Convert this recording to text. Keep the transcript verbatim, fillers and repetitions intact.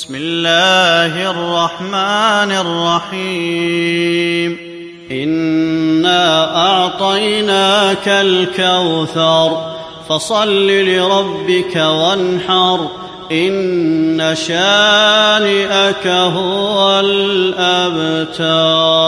بسم الله الرحمن الرحيم إنا أعطيناك الكوثر فصل لربك وانحر إن شانئك هو الأبتر.